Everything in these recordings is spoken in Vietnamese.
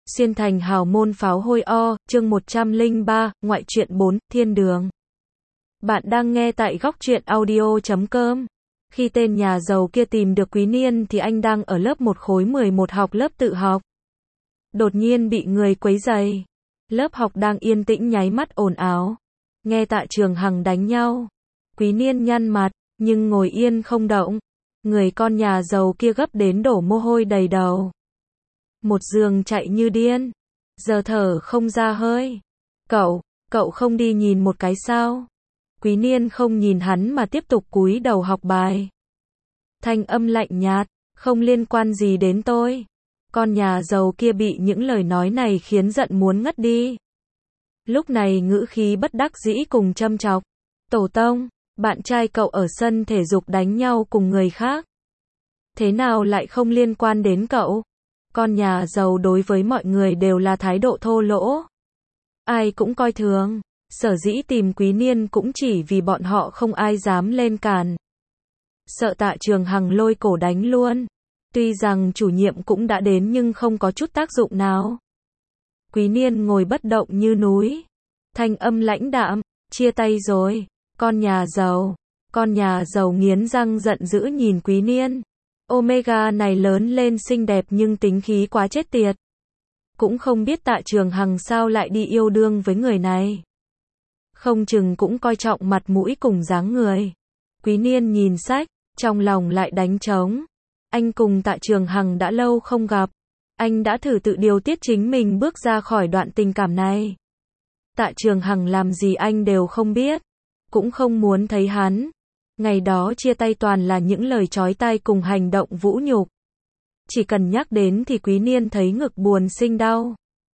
Xuyên thành hào môn pháo hôi o, chương 103, ngoại truyện 4, thiên đường. Bạn đang nghe tại góc truyện audio.com. Khi tên nhà giàu kia tìm được Quý Niên thì anh đang ở lớp 1 khối 11 học lớp tự học. Đột nhiên bị người quấy rầy. Lớp học đang yên tĩnh nháy mắt ồn ào. Nghe Tạ Trường Hằng đánh nhau. Quý Niên nhăn mặt, nhưng ngồi yên không động. Người con nhà giàu kia gấp đến đổ mồ hôi đầy đầu. Một giường chạy như điên. Giờ thở không ra hơi. Cậu không đi nhìn một cái sao? Quý Niên không nhìn hắn mà tiếp tục cúi đầu học bài. Thanh âm lạnh nhạt, không liên quan gì đến tôi. Con nhà giàu kia bị những lời nói này khiến giận muốn ngất đi. Lúc này ngữ khí bất đắc dĩ cùng châm chọc. Tổ tông, bạn trai cậu ở sân thể dục đánh nhau cùng người khác. Thế nào lại không liên quan đến cậu? Con nhà giàu đối với mọi người đều là thái độ thô lỗ. Ai cũng coi thường. Sở dĩ tìm Quý Niên cũng chỉ vì bọn họ không ai dám lên càn. Sợ Tạ Trường Hằng lôi cổ đánh luôn. Tuy rằng chủ nhiệm cũng đã đến nhưng không có chút tác dụng nào. Quý Niên ngồi bất động như núi. Thanh âm lãnh đạm, chia tay rồi. Con nhà giàu nghiến răng giận dữ nhìn Quý Niên. Omega này lớn lên xinh đẹp nhưng tính khí quá chết tiệt. Cũng không biết Tạ Trường Hằng sao lại đi yêu đương với người này. Không chừng cũng coi trọng mặt mũi cùng dáng người. Quý Niên nhìn sách, trong lòng lại đánh trống. Anh cùng Tạ Trường Hằng đã lâu không gặp. Anh đã thử tự điều tiết chính mình bước ra khỏi đoạn tình cảm này. Tạ Trường Hằng làm gì anh đều không biết. Cũng không muốn thấy hắn. Ngày đó chia tay toàn là những lời chói tai cùng hành động vũ nhục. Chỉ cần nhắc đến thì Quý Niên thấy ngực buồn sinh đau.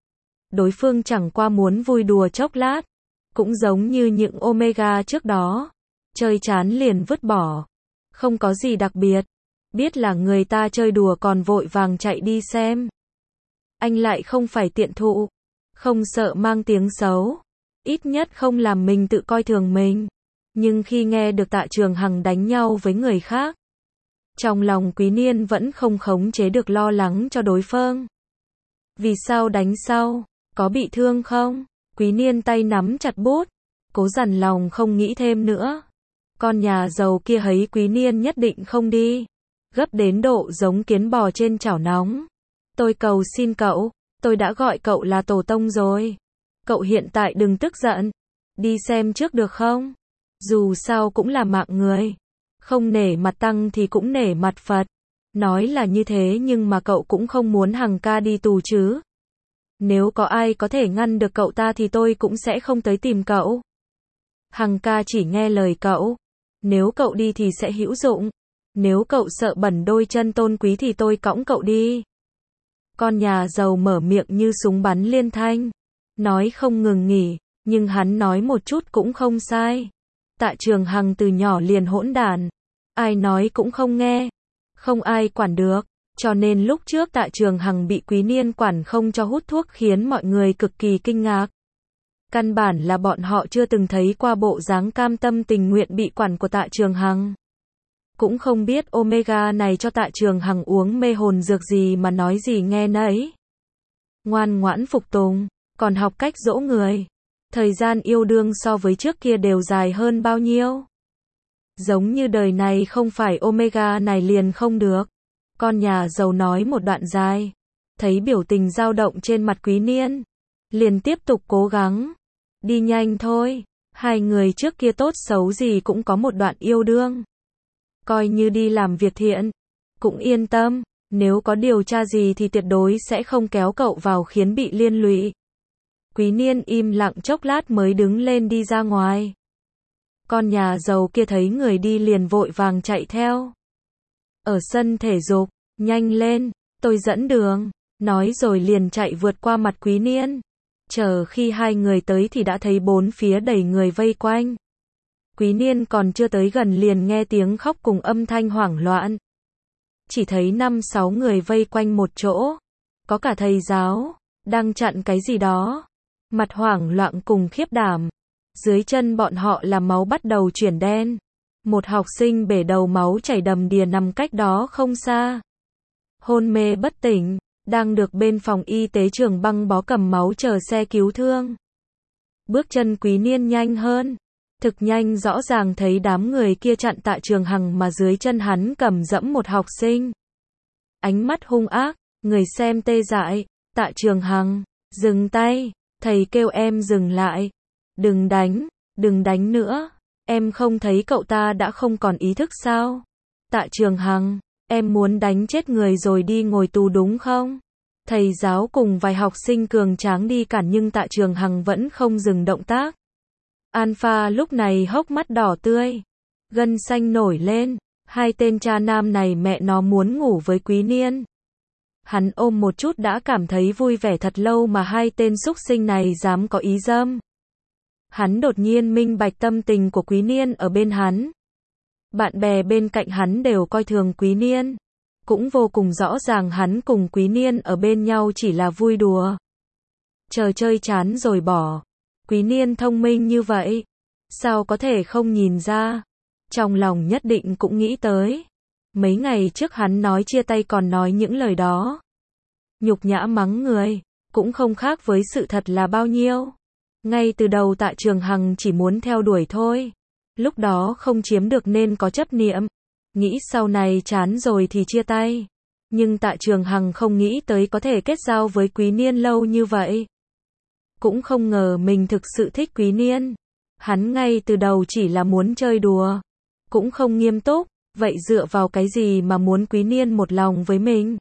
Đối phương chẳng qua muốn vui đùa chốc lát. Cũng giống như những Omega trước đó. Chơi chán liền vứt bỏ. Không có gì đặc biệt. Biết là người ta chơi đùa còn vội vàng chạy đi xem. Anh lại không phải tiện thụ. Không sợ mang tiếng xấu. Ít nhất không làm mình tự coi thường mình. Nhưng khi nghe được Tạ Trường Hằng đánh nhau với người khác, trong lòng Quý Niên vẫn không khống chế được lo lắng cho đối phương. Vì sao đánh sau? Có bị thương không? Quý Niên tay nắm chặt bút, cố dằn lòng không nghĩ thêm nữa. Con nhà giàu kia thấy Quý Niên nhất định không đi, gấp đến độ giống kiến bò trên chảo nóng. Tôi cầu xin cậu, tôi đã gọi cậu là tổ tông rồi. Cậu hiện tại đừng tức giận, đi xem trước được không? Dù sao cũng là mạng người. Không nể mặt Tăng thì cũng nể mặt Phật. Nói là như thế nhưng mà cậu cũng không muốn Hằng ca đi tù chứ. Nếu có ai có thể ngăn được cậu ta thì tôi cũng sẽ không tới tìm cậu. Hằng ca chỉ nghe lời cậu. Nếu cậu đi thì sẽ hữu dụng. Nếu cậu sợ bẩn đôi chân tôn quý thì tôi cõng cậu đi. Con nhà giàu mở miệng như súng bắn liên thanh. Nói không ngừng nghỉ, nhưng hắn nói một chút cũng không sai. Tạ Trường Hằng từ nhỏ liền hỗn đản. Ai nói cũng không nghe. Không ai quản được. Cho nên lúc trước Tạ Trường Hằng bị Quý Niên quản không cho hút thuốc khiến mọi người cực kỳ kinh ngạc. Căn bản là bọn họ chưa từng thấy qua bộ dáng cam tâm tình nguyện bị quản của Tạ Trường Hằng. Cũng không biết Omega này cho Tạ Trường Hằng uống mê hồn dược gì mà nói gì nghe nấy. Ngoan ngoãn phục tùng, còn học cách dỗ người. Thời gian yêu đương so với trước kia đều dài hơn bao nhiêu. Giống như đời này không phải Omega này liền không được. Con nhà giàu nói một đoạn dài. Thấy biểu tình dao động trên mặt Quý Niên. Liền tiếp tục cố gắng. Đi nhanh thôi. Hai người trước kia tốt xấu gì cũng có một đoạn yêu đương. Coi như đi làm việc thiện. Cũng yên tâm. Nếu có điều tra gì thì tuyệt đối sẽ không kéo cậu vào khiến bị liên lụy. Quý Niên im lặng chốc lát mới đứng lên đi ra ngoài. Con nhà giàu kia thấy người đi liền vội vàng chạy theo. Ở sân thể dục, nhanh lên, tôi dẫn đường, nói rồi liền chạy vượt qua mặt Quý Niên. Chờ khi hai người tới thì đã thấy bốn phía đầy người vây quanh. Quý Niên còn chưa tới gần liền nghe tiếng khóc cùng âm thanh hoảng loạn. Chỉ thấy 5-6 người vây quanh một chỗ. Có cả thầy giáo, đang chặn cái gì đó. Mặt hoảng loạn cùng khiếp đảm. Dưới chân bọn họ là máu bắt đầu chuyển đen. Một học sinh bể đầu máu chảy đầm đìa nằm cách đó không xa. Hôn mê bất tỉnh. đang được bên phòng y tế trường băng bó cầm máu chờ xe cứu thương. Bước chân Quý Niên nhanh hơn. Thực nhanh rõ ràng thấy đám người kia chặn Tạ Trường Hằng mà dưới chân hắn cầm dẫm một học sinh. Ánh mắt hung ác, người xem tê dại. Tạ Trường Hằng, dừng tay, thầy kêu em dừng lại. Đừng đánh nữa. Em không thấy cậu ta đã không còn ý thức sao? Tạ Trường Hằng, em muốn đánh chết người rồi đi ngồi tù đúng không? Thầy giáo cùng vài học sinh cường tráng đi cản nhưng Tạ Trường Hằng vẫn không dừng động tác. Alpha lúc này hốc mắt đỏ tươi, gân xanh nổi lên, hai tên cha nam này mẹ nó muốn ngủ với Quý Niên. Hắn ôm một chút đã cảm thấy vui vẻ thật lâu mà hai tên súc sinh này dám có ý dâm. Hắn đột nhiên minh bạch tâm tình của Quý Niên ở bên hắn. Bạn bè bên cạnh hắn đều coi thường Quý Niên. Cũng vô cùng rõ ràng hắn cùng Quý Niên ở bên nhau chỉ là vui đùa. Chờ chơi chán rồi bỏ. Quý Niên thông minh như vậy. Sao có thể không nhìn ra? Trong lòng nhất định cũng nghĩ tới. Mấy ngày trước hắn nói chia tay còn nói những lời đó. Nhục nhã mắng người. Cũng không khác với sự thật là bao nhiêu. Ngay từ đầu Tạ Trường Hằng chỉ muốn theo đuổi thôi. Lúc đó không chiếm được nên có chấp niệm. Nghĩ sau này chán rồi thì chia tay. Nhưng Tạ Trường Hằng không nghĩ tới có thể kết giao với Quý Niên lâu như vậy. Cũng không ngờ mình thực sự thích Quý Niên. Hắn ngay từ đầu chỉ là muốn chơi đùa. Cũng không nghiêm túc. Vậy dựa vào cái gì mà muốn Quý Niên một lòng với mình?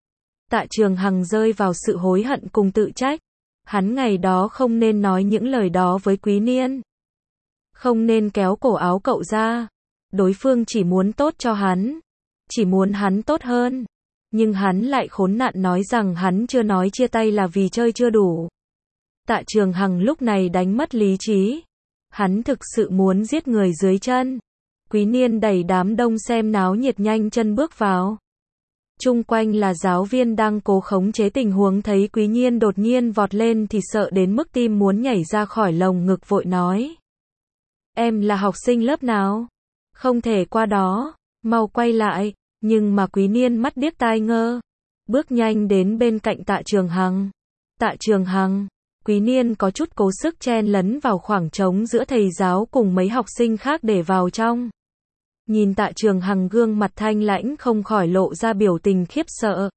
Tạ Trường Hằng rơi vào sự hối hận cùng tự trách. Hắn ngày đó không nên nói những lời đó với Quý Niên. Không nên kéo cổ áo cậu ra. Đối phương chỉ muốn tốt cho hắn. Chỉ muốn hắn tốt hơn. Nhưng hắn lại khốn nạn nói rằng hắn chưa nói chia tay là vì chơi chưa đủ. Tạ Trường Hằng lúc này đánh mất lý trí. Hắn thực sự muốn giết người dưới chân. Quý Niên đẩy đám đông xem náo nhiệt nhanh chân bước vào. Chung quanh là giáo viên đang cố khống chế tình huống thấy Quý Niên đột nhiên vọt lên thì sợ đến mức tim muốn nhảy ra khỏi lồng ngực vội nói. Em là học sinh lớp nào? Không thể qua đó, mau quay lại. Nhưng mà Quý Niên mắt điếc tai ngơ. Bước nhanh đến bên cạnh Tạ Trường Hằng. Tạ Trường Hằng. Quý Niên có chút cố sức chen lấn vào khoảng trống giữa thầy giáo cùng mấy học sinh khác để vào trong. Nhìn Tạ Trường Hằng gương mặt thanh lãnh không khỏi lộ ra biểu tình khiếp sợ.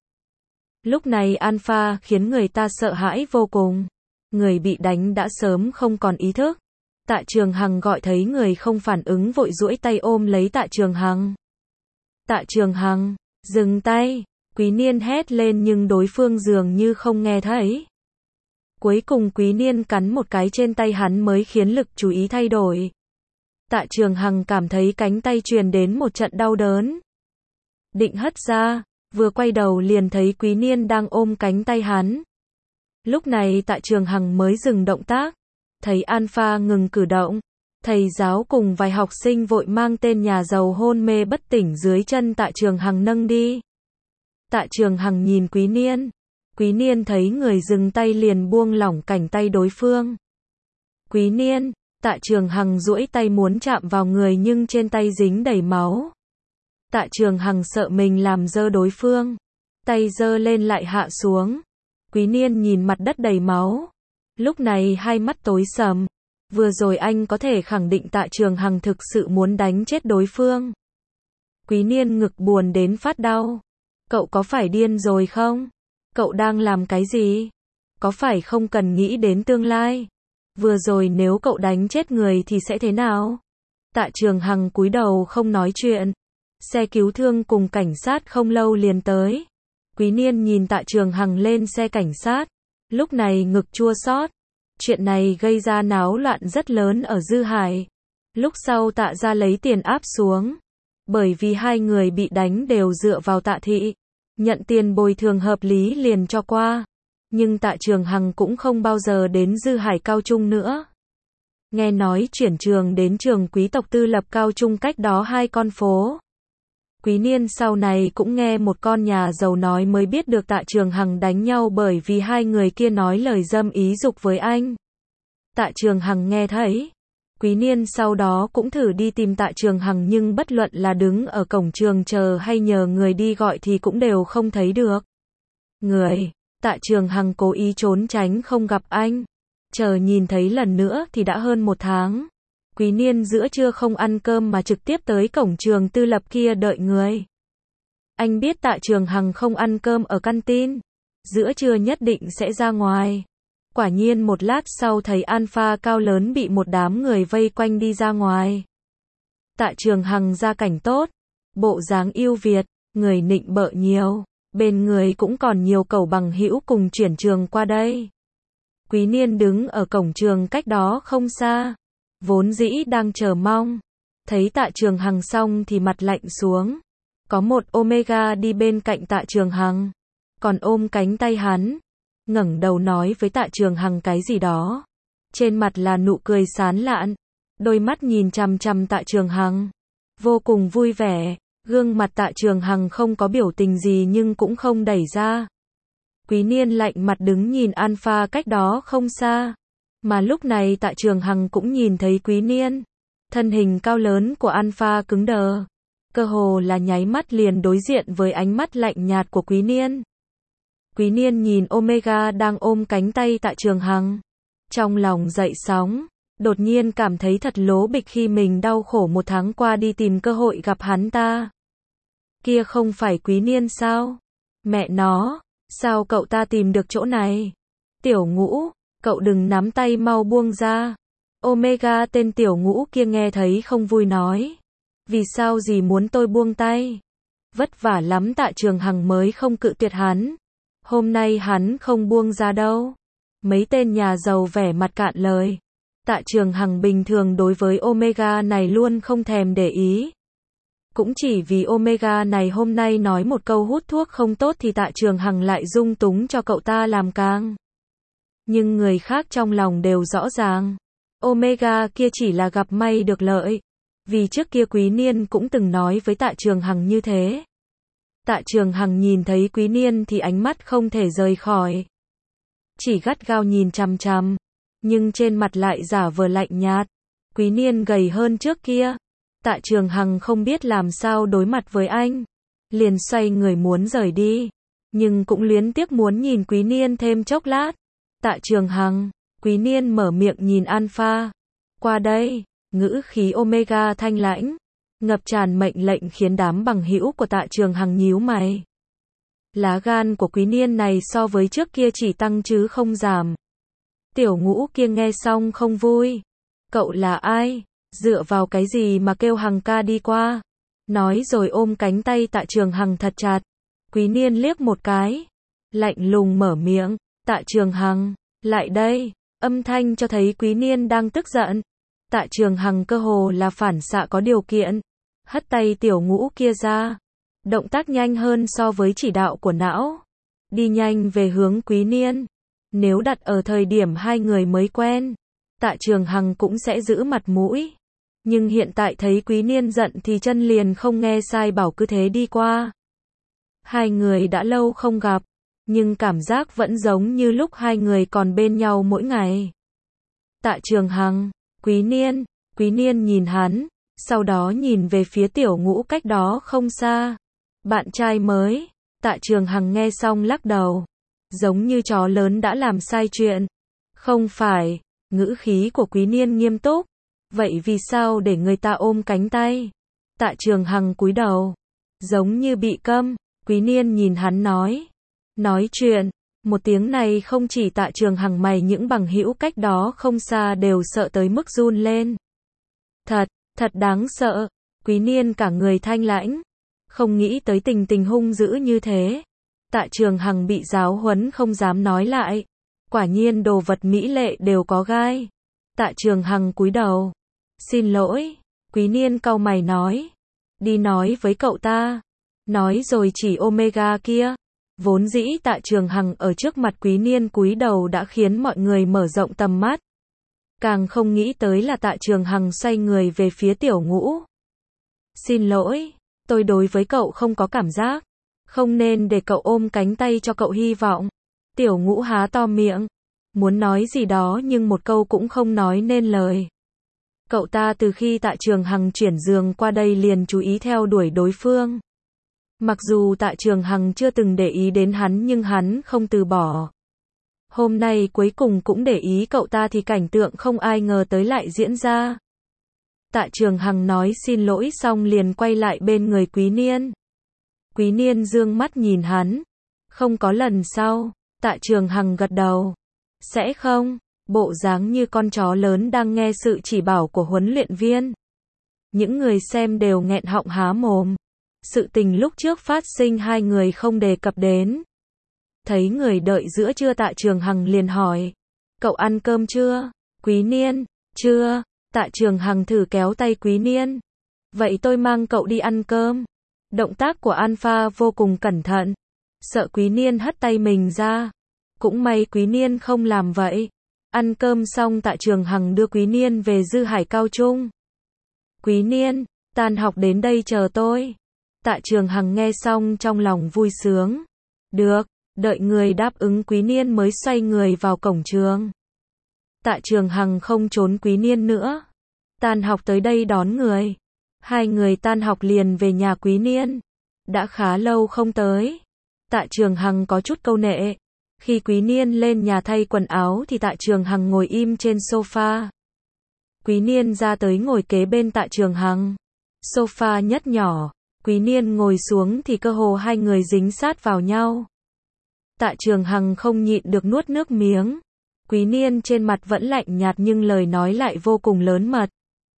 Lúc này Alpha khiến người ta sợ hãi vô cùng. Người bị đánh đã sớm không còn ý thức. Tạ Trường Hằng gọi thấy người không phản ứng vội duỗi tay ôm lấy Tạ Trường Hằng. Tạ Trường Hằng, dừng tay. Quý Niên hét lên nhưng đối phương dường như không nghe thấy. Cuối cùng Quý Niên cắn một cái trên tay hắn mới khiến lực chú ý thay đổi. Tạ Trường Hằng cảm thấy cánh tay truyền đến một trận đau đớn. Định hất ra, vừa quay đầu liền thấy Quý Niên đang ôm cánh tay hắn. Lúc này Tạ Trường Hằng mới dừng động tác. Thấy Alpha ngừng cử động. Thầy giáo cùng vài học sinh vội mang tên nhà giàu hôn mê bất tỉnh dưới chân Tạ Trường Hằng nâng đi. Tạ Trường Hằng nhìn Quý Niên. Quý Niên thấy người dừng tay liền buông lỏng cánh tay đối phương. Quý Niên. Tạ Trường Hằng duỗi tay muốn chạm vào người nhưng trên tay dính đầy máu. Tạ Trường Hằng sợ mình làm dơ đối phương. Tay giơ lên lại hạ xuống. Quý Niên nhìn mặt đất đầy máu. Lúc này hai mắt tối sầm. Vừa rồi anh có thể khẳng định Tạ Trường Hằng thực sự muốn đánh chết đối phương. Quý Niên ngực buồn đến phát đau. Cậu có phải điên rồi không? Cậu đang làm cái gì? Có phải không cần nghĩ đến tương lai? Vừa rồi nếu cậu đánh chết người thì sẽ thế nào? Tạ Trường Hằng cúi đầu không nói chuyện. Xe cứu thương cùng cảnh sát không lâu liền tới. Quý Niên nhìn Tạ Trường Hằng lên xe cảnh sát. Lúc này ngực chua xót. Chuyện này gây ra náo loạn rất lớn ở Dư Hải. Lúc sau Tạ gia lấy tiền áp xuống. Bởi vì hai người bị đánh đều dựa vào Tạ thị. Nhận tiền bồi thường hợp lý liền cho qua. Nhưng Tạ Trường Hằng cũng không bao giờ đến Dư Hải Cao Trung nữa. Nghe nói chuyển trường đến trường quý tộc tư lập Cao Trung cách đó 2 con phố. Quý Niên sau này cũng nghe một con nhà giàu nói mới biết được Tạ Trường Hằng đánh nhau bởi vì hai người kia nói lời dâm ý dục với anh. Tạ Trường Hằng nghe thấy. Quý Niên sau đó cũng thử đi tìm Tạ Trường Hằng nhưng bất luận là đứng ở cổng trường chờ hay nhờ người đi gọi thì cũng đều không thấy được. Người, Tạ Trường Hằng cố ý trốn tránh không gặp anh. Chờ nhìn thấy lần nữa thì đã hơn 1 tháng. Quý Niên giữa trưa không ăn cơm mà trực tiếp tới cổng trường tư lập kia đợi người. Anh biết Tạ Trường Hằng không ăn cơm ở canteen. Giữa trưa nhất định sẽ ra ngoài. Quả nhiên một lát sau thấy Alpha cao lớn bị một đám người vây quanh đi ra ngoài. Tạ Trường Hằng gia cảnh tốt, bộ dáng yêu Việt, người nịnh bợ nhiều, bên người cũng còn nhiều cẩu bằng hữu cùng chuyển trường qua đây. Quý Niên đứng ở cổng trường cách đó không xa, vốn dĩ đang chờ mong, thấy Tạ Trường Hằng xong thì mặt lạnh xuống. Có một Omega đi bên cạnh Tạ Trường Hằng, còn ôm cánh tay hắn, ngẩng đầu nói với Tạ Trường Hằng cái gì đó. Trên mặt là nụ cười sán lạn, đôi mắt nhìn chằm chằm Tạ Trường Hằng, vô cùng vui vẻ. Gương mặt Tạ Trường Hằng không có biểu tình gì nhưng cũng không đẩy ra. Quý Niên lạnh mặt đứng nhìn Alpha cách đó không xa. Mà lúc này Tạ Trường Hằng cũng nhìn thấy Quý Niên. Thân hình cao lớn của Alpha cứng đờ. Cơ hồ là nháy mắt liền đối diện với ánh mắt lạnh nhạt của Quý Niên. Quý Niên nhìn Omega đang ôm cánh tay Tạ Trường Hằng. Trong lòng dậy sóng. Đột nhiên cảm thấy thật lố bịch khi mình đau khổ 1 tháng qua đi tìm cơ hội gặp hắn ta. Kia không phải Quý Niên sao? Mẹ nó, sao cậu ta tìm được chỗ này? Tiểu Ngũ, cậu đừng nắm tay mau buông ra. Omega tên Tiểu Ngũ kia nghe thấy không vui nói. Vì sao gì muốn tôi buông tay? Vất vả lắm Tạ Trường Hằng mới không cự tuyệt hắn. Hôm nay hắn không buông ra đâu. Mấy tên nhà giàu vẻ mặt cạn lời. Tạ Trường Hằng bình thường đối với Omega này luôn không thèm để ý. Cũng chỉ vì Omega này hôm nay nói một câu hút thuốc không tốt thì Tạ Trường Hằng lại dung túng cho cậu ta làm càng. Nhưng người khác trong lòng đều rõ ràng. Omega kia chỉ là gặp may được lợi. Vì trước kia Quý Niên cũng từng nói với Tạ Trường Hằng như thế. Tạ Trường Hằng nhìn thấy Quý Niên thì ánh mắt không thể rời khỏi. Chỉ gắt gao nhìn chằm chằm. Nhưng trên mặt lại giả vờ lạnh nhạt. Quý Niên gầy hơn trước kia. Tạ Trường Hằng không biết làm sao đối mặt với anh. Liền xoay người muốn rời đi. Nhưng cũng luyến tiếc muốn nhìn Quý Niên thêm chốc lát. Tạ Trường Hằng, Quý Niên mở miệng nhìn Alpha. Qua đây, ngữ khí Omega thanh lãnh. Ngập tràn mệnh lệnh khiến đám bằng hữu của Tạ Trường Hằng nhíu mày. Lá gan của Quý Niên này so với trước kia chỉ tăng chứ không giảm. Tiểu Ngũ kia nghe xong không vui. Cậu là ai? Dựa vào cái gì mà kêu Hằng ca đi qua? Nói rồi ôm cánh tay Tạ Trường Hằng thật chặt. Quý Niên liếc một cái. Lạnh lùng mở miệng. Tạ Trường Hằng, lại đây. Âm thanh cho thấy Quý Niên đang tức giận. Tạ Trường Hằng cơ hồ là phản xạ có điều kiện. Hất tay Tiểu Ngũ kia ra. Động tác nhanh hơn so với chỉ đạo của não. Đi nhanh về hướng Quý Niên. Nếu đặt ở thời điểm hai người mới quen, Tạ Trường Hằng cũng sẽ giữ mặt mũi. Nhưng hiện tại thấy Quý Niên giận thì chân liền không nghe sai bảo cứ thế đi qua. Hai người đã lâu không gặp, nhưng cảm giác vẫn giống như lúc hai người còn bên nhau mỗi ngày. Tạ Trường Hằng, Quý Niên nhìn hắn, sau đó nhìn về phía Tiểu Ngũ cách đó không xa. Bạn trai mới, Tạ Trường Hằng nghe xong lắc đầu. Giống như chó lớn đã làm sai chuyện. Không phải, ngữ khí của Quý Niên nghiêm túc. Vậy vì sao để người ta ôm cánh tay? Tạ Trường Hằng cúi đầu. Giống như bị câm, Quý Niên nhìn hắn nói. Nói chuyện, một tiếng này không chỉ Tạ Trường Hằng mày những bằng hữu cách đó không xa đều sợ tới mức run lên. Thật đáng sợ. Quý Niên cả người thanh lãnh. Không nghĩ tới tình hung dữ như thế. Tạ Trường Hằng bị giáo huấn không dám nói lại. Quả nhiên đồ vật mỹ lệ đều có gai. Tạ Trường Hằng cúi đầu. Xin lỗi. Quý Niên cau mày nói. Đi nói với cậu ta. Nói rồi chỉ Omega kia. Vốn dĩ Tạ Trường Hằng ở trước mặt Quý Niên cúi đầu đã khiến mọi người mở rộng tầm mắt. Càng không nghĩ tới là Tạ Trường Hằng xoay người về phía Tiểu Ngũ. Xin lỗi. Tôi đối với cậu không có cảm giác. Không nên để cậu ôm cánh tay cho cậu hy vọng. Tiểu Ngũ há to miệng. Muốn nói gì đó nhưng một câu cũng không nói nên lời. Cậu ta từ khi Tạ Trường Hằng chuyển giường qua đây liền chú ý theo đuổi đối phương. Mặc dù Tạ Trường Hằng chưa từng để ý đến hắn nhưng hắn không từ bỏ. Hôm nay cuối cùng cũng để ý cậu ta thì cảnh tượng không ai ngờ tới lại diễn ra. Tạ Trường Hằng nói xin lỗi xong liền quay lại bên người Quý Niên. Quý Niên dương mắt nhìn hắn. Không có lần sau. Tạ Trường Hằng gật đầu. Sẽ không. Bộ dáng như con chó lớn đang nghe sự chỉ bảo của huấn luyện viên. Những người xem đều nghẹn họng há mồm. Sự tình lúc trước phát sinh hai người không đề cập đến. Thấy người đợi giữa trưa Tạ Trường Hằng liền hỏi. Cậu ăn cơm chưa? Quý Niên. Chưa. Tạ Trường Hằng thử kéo tay Quý Niên. Vậy tôi mang cậu đi ăn cơm. Động tác của Alpha vô cùng cẩn thận. Sợ Quý Niên hất tay mình ra. Cũng may Quý Niên không làm vậy. Ăn cơm xong Tạ Trường Hằng đưa Quý Niên về Dư Hải Cao Trung. Quý Niên, tan học đến đây chờ tôi. Tạ Trường Hằng nghe xong trong lòng vui sướng. Được, đợi người đáp ứng Quý Niên mới xoay người vào cổng trường. Tạ Trường Hằng không trốn Quý Niên nữa. Tan học tới đây đón người. Hai người tan học liền về nhà Quý Niên. Đã khá lâu không tới. Tạ Trường Hằng có chút câu nệ. Khi Quý Niên lên nhà thay quần áo thì Tạ Trường Hằng ngồi im trên sofa. Quý Niên ra tới ngồi kế bên Tạ Trường Hằng. Sofa nhất nhỏ. Quý Niên ngồi xuống thì cơ hồ hai người dính sát vào nhau. Tạ Trường Hằng không nhịn được nuốt nước miếng. Quý Niên trên mặt vẫn lạnh nhạt nhưng lời nói lại vô cùng lớn mật.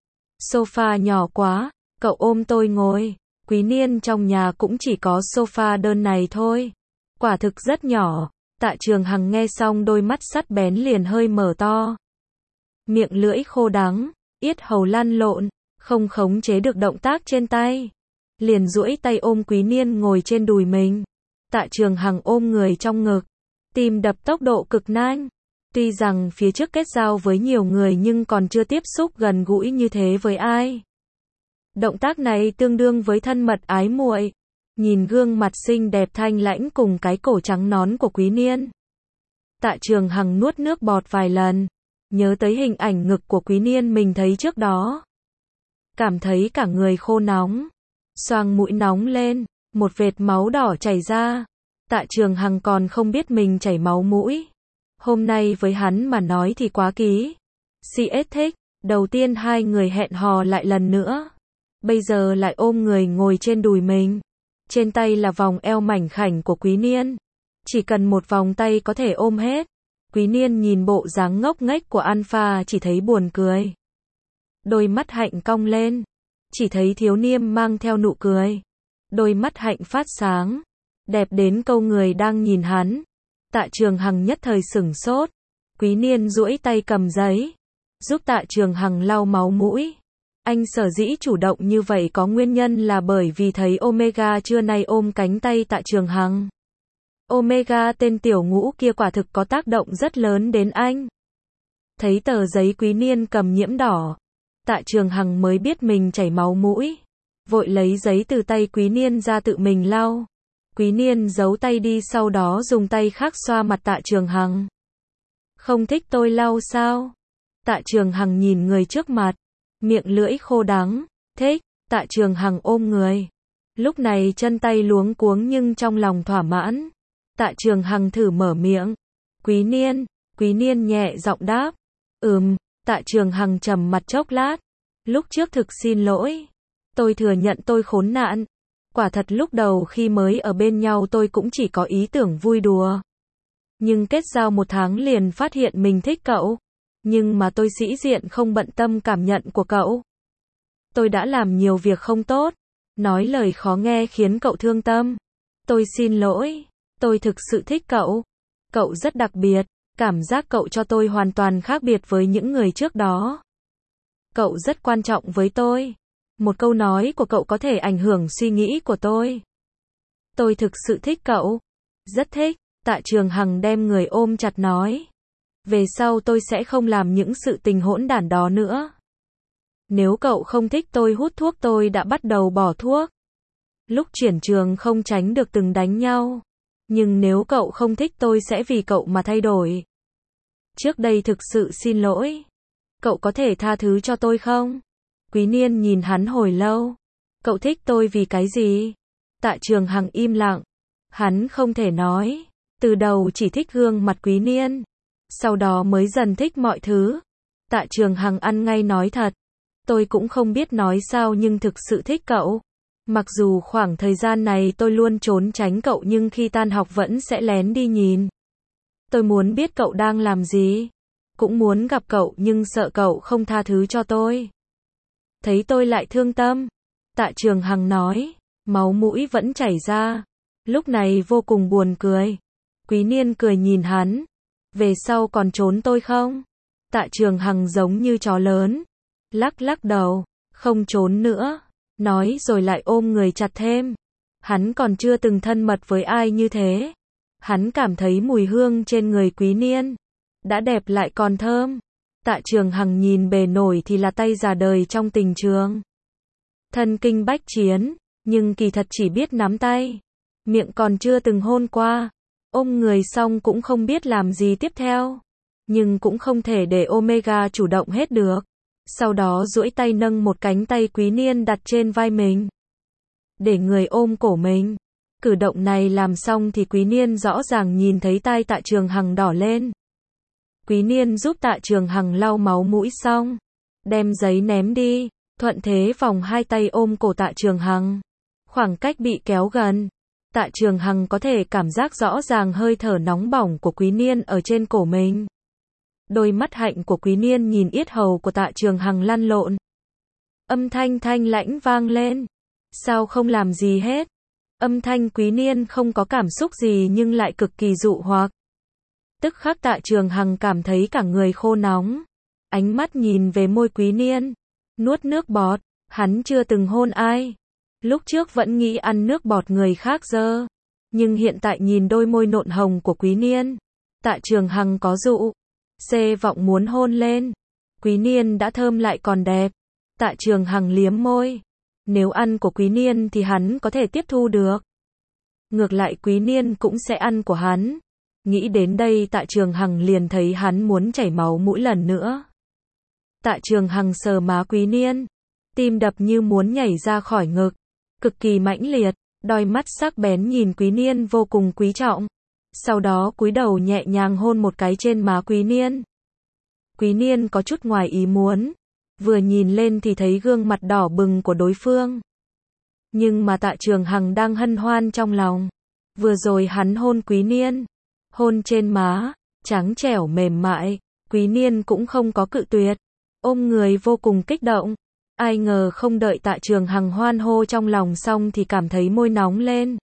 Sofa nhỏ quá, cậu ôm tôi ngồi. Quý Niên trong nhà cũng chỉ có sofa đơn này thôi. Quả thực rất nhỏ. Tạ Trường Hằng nghe xong đôi mắt sắt bén liền hơi mở to. Miệng lưỡi khô đắng, yết hầu lăn lộn, không khống chế được động tác trên tay. Liền duỗi tay ôm Quý Niên ngồi trên đùi mình. Tạ Trường Hằng ôm người trong ngực. Tim đập tốc độ cực nhanh. Tuy rằng phía trước kết giao với nhiều người nhưng còn chưa tiếp xúc gần gũi như thế với ai. Động tác này tương đương với thân mật ái muội. Nhìn gương mặt xinh đẹp thanh lãnh cùng cái cổ trắng nón của Quý Niên. Tạ Trường Hằng nuốt nước bọt vài lần. Nhớ tới hình ảnh ngực của Quý Niên mình thấy trước đó. Cảm thấy cả người khô nóng. Xoang mũi nóng lên. Một vệt máu đỏ chảy ra. Tạ Trường Hằng còn không biết mình chảy máu mũi. Hôm nay với hắn mà nói thì quá ký. CS thích. Đầu tiên hai người hẹn hò lại lần nữa. Bây giờ lại ôm người ngồi trên đùi mình. Trên tay là vòng eo mảnh khảnh của Quý Niên. Chỉ cần một vòng tay có thể ôm hết. Quý Niên nhìn bộ dáng ngốc nghếch của Alpha chỉ thấy buồn cười. Đôi mắt hạnh cong lên. Chỉ thấy thiếu niên mang theo nụ cười. Đôi mắt hạnh phát sáng. Đẹp đến câu người đang nhìn hắn. Tạ Trường Hằng nhất thời sửng sốt. Quý Niên duỗi tay cầm giấy. Giúp Tạ Trường Hằng lau máu mũi. Anh sở dĩ chủ động như vậy có nguyên nhân là bởi vì thấy Omega trưa nay ôm cánh tay Tạ Trường Hằng. Omega tên tiểu ngũ kia quả thực có tác động rất lớn đến anh. Thấy tờ giấy Quý Niên cầm nhiễm đỏ. Tạ Trường Hằng mới biết mình chảy máu mũi. Vội lấy giấy từ tay Quý Niên ra tự mình lau. Quý Niên giấu tay đi sau đó dùng tay khác xoa mặt Tạ Trường Hằng. Không thích tôi lau sao? Tạ Trường Hằng nhìn người trước mặt. Miệng lưỡi khô đắng. Thích. Tạ Trường Hằng ôm người. Lúc này chân tay luống cuống nhưng trong lòng thỏa mãn. Tạ Trường Hằng thử mở miệng. Quý Niên. Quý Niên nhẹ giọng đáp. Tạ Trường Hằng trầm mặt chốc lát. Lúc trước thực xin lỗi. Tôi thừa nhận tôi khốn nạn. Quả thật lúc đầu khi mới ở bên nhau tôi cũng chỉ có ý tưởng vui đùa. Nhưng kết giao 1 tháng liền phát hiện mình thích cậu. Nhưng mà tôi sĩ diện không bận tâm cảm nhận của cậu. Tôi đã làm nhiều việc không tốt. Nói lời khó nghe khiến cậu thương tâm. Tôi xin lỗi. Tôi thực sự thích cậu. Cậu rất đặc biệt. Cảm giác cậu cho tôi hoàn toàn khác biệt với những người trước đó. Cậu rất quan trọng với tôi. Một câu nói của cậu có thể ảnh hưởng suy nghĩ của tôi. Tôi thực sự thích cậu. Rất thích. Tạ Trường Hằng đem người ôm chặt nói. Về sau tôi sẽ không làm những sự tình hỗn đản đó nữa. Nếu cậu không thích tôi hút thuốc tôi đã bắt đầu bỏ thuốc. Lúc chuyển trường không tránh được từng đánh nhau. Nhưng nếu cậu không thích tôi sẽ vì cậu mà thay đổi. Trước đây thực sự xin lỗi. Cậu có thể tha thứ cho tôi không? Quý Niên nhìn hắn hồi lâu. Cậu thích tôi vì cái gì? Tạ Trường Hằng im lặng. Hắn không thể nói. Từ đầu chỉ thích gương mặt Quý Niên. Sau đó mới dần thích mọi thứ. Tạ Trường Hằng ăn ngay nói thật. Tôi cũng không biết nói sao nhưng thực sự thích cậu. Mặc dù khoảng thời gian này tôi luôn trốn tránh cậu nhưng khi tan học vẫn sẽ lén đi nhìn. Tôi muốn biết cậu đang làm gì. Cũng muốn gặp cậu nhưng sợ cậu không tha thứ cho tôi. Thấy tôi lại thương tâm. Tạ Trường Hằng nói. Máu mũi vẫn chảy ra. Lúc này vô cùng buồn cười. Quý Niên cười nhìn hắn. Về sau còn trốn tôi không? Tạ Trường Hằng giống như chó lớn. Lắc lắc đầu. Không trốn nữa. Nói rồi lại ôm người chặt thêm. Hắn còn chưa từng thân mật với ai như thế. Hắn cảm thấy mùi hương trên người Quý Niên đã đẹp lại còn thơm. Tạ Trường Hằng nhìn bề nổi thì là tay già đời trong tình trường. Thân kinh bách chiến, nhưng kỳ thật chỉ biết nắm tay. Miệng còn chưa từng hôn qua. Ôm người xong cũng không biết làm gì tiếp theo. Nhưng cũng không thể để Omega chủ động hết được. Sau đó duỗi tay nâng một cánh tay Quý Niên đặt trên vai mình. Để người ôm cổ mình. Cử động này làm xong thì Quý Niên rõ ràng nhìn thấy tai Tạ Trường Hằng đỏ lên. Quý Niên giúp Tạ Trường Hằng lau máu mũi xong. Đem giấy ném đi. Thuận thế vòng hai tay ôm cổ Tạ Trường Hằng. Khoảng cách bị kéo gần. Tạ Trường Hằng có thể cảm giác rõ ràng hơi thở nóng bỏng của Quý Niên ở trên cổ mình. Đôi mắt hạnh của Quý Niên nhìn yết hầu của Tạ Trường Hằng lăn lộn. Âm thanh thanh lãnh vang lên. Sao không làm gì hết? Âm thanh Quý Niên không có cảm xúc gì nhưng lại cực kỳ dụ hoặc. Tức khắc Tạ Trường Hằng cảm thấy cả người khô nóng. Ánh mắt nhìn về môi Quý Niên. Nuốt nước bọt. Hắn chưa từng hôn ai. Lúc trước vẫn nghĩ ăn nước bọt người khác dơ. Nhưng hiện tại nhìn đôi môi nộn hồng của Quý Niên. Tạ Trường Hằng có dụ. Vọng muốn hôn lên. Quý Niên đã thơm lại còn đẹp. Tạ Trường Hằng liếm môi. Nếu ăn của Quý Niên thì hắn có thể tiếp thu được. Ngược lại Quý Niên cũng sẽ ăn của hắn. Nghĩ đến đây Tạ Trường Hằng liền thấy hắn muốn chảy máu mũi lần nữa. Tạ Trường Hằng sờ má Quý Niên. Tim đập như muốn nhảy ra khỏi ngực. Cực kỳ mãnh liệt. Đôi mắt sắc bén nhìn Quý Niên vô cùng quý trọng. Sau đó cúi đầu nhẹ nhàng hôn một cái trên má Quý Niên. Quý Niên có chút ngoài ý muốn. Vừa nhìn lên thì thấy gương mặt đỏ bừng của đối phương. Nhưng mà Tạ Trường Hằng đang hân hoan trong lòng. Vừa rồi hắn hôn Quý Niên. Hôn trên má, trắng trẻo mềm mại. Quý Niên cũng không có cự tuyệt. Ôm người vô cùng kích động. Ai ngờ không đợi Tạ Trường Hằng hoan hô trong lòng xong thì cảm thấy môi nóng lên.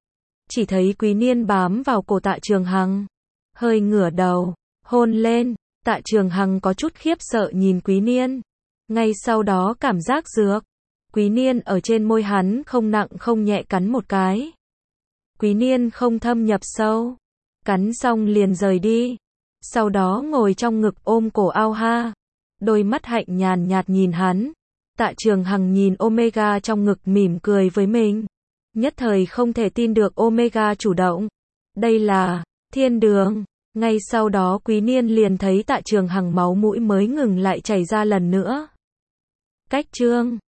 Chỉ thấy Quý Niên bám vào cổ Tạ Trường Hằng. Hơi ngửa đầu, hôn lên. Tạ Trường Hằng có chút khiếp sợ nhìn Quý Niên. Ngay sau đó cảm giác dược. Quý Niên ở trên môi hắn không nặng không nhẹ cắn một cái. Quý Niên không thâm nhập sâu. Cắn xong liền rời đi. Sau đó ngồi trong ngực ôm cổ ao ha. Đôi mắt hạnh nhàn nhạt nhìn hắn. Tạ Trường Hằng nhìn Omega trong ngực mỉm cười với mình. Nhất thời không thể tin được Omega chủ động. Đây là thiên đường. Ngay sau đó Quý Niên liền thấy Tạ Trường Hằng máu mũi mới ngừng lại chảy ra lần nữa. Cách chương